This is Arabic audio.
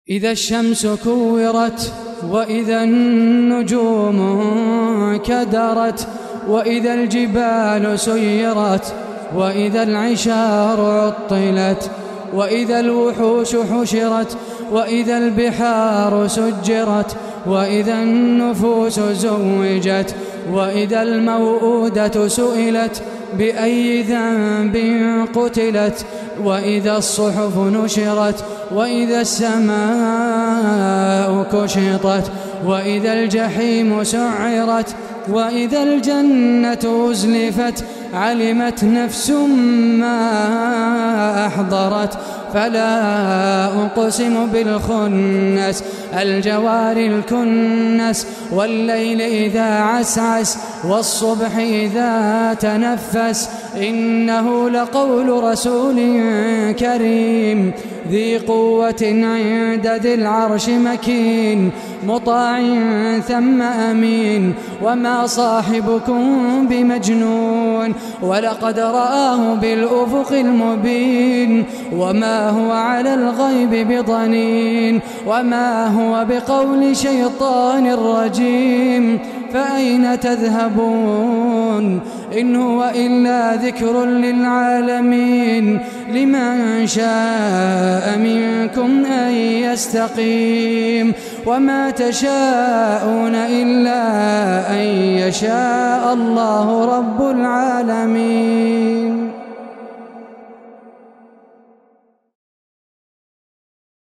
إذا الشمس كورت وإذا النجوم انكدرت وإذا الجبال سيرت وإذا العشار عطلت وإذا الوحوش حشرت وإذا البحار سجرت وإذا النفوس زوجت وإذا الموءودة سئلت بأي ذنب قتلت وإذا الصحف نشرت وإذا السماء كشطت وإذا الجحيم سعرت وإذا الجنة أزلفت علمت نفس ما أحضرت فلا أقسم بالخنس الجوار الكنس والليل إذا عسعس والصبح إذا تنفس إنه لقول رسول كريم ذي قوة عند ذي العرش مكين مطاع ثم أمين وما صاحبكم بمجنون ولقد رآه بالأفق المبين وما هو على الغيب بضنين وما هو بقول شيطان رجيم فأين تذهبون إن هو إلا ذكر للعالمين لمن شاء منكم أن يستقيم وما تشاءون إلا أن يشاء الله رب العالمين.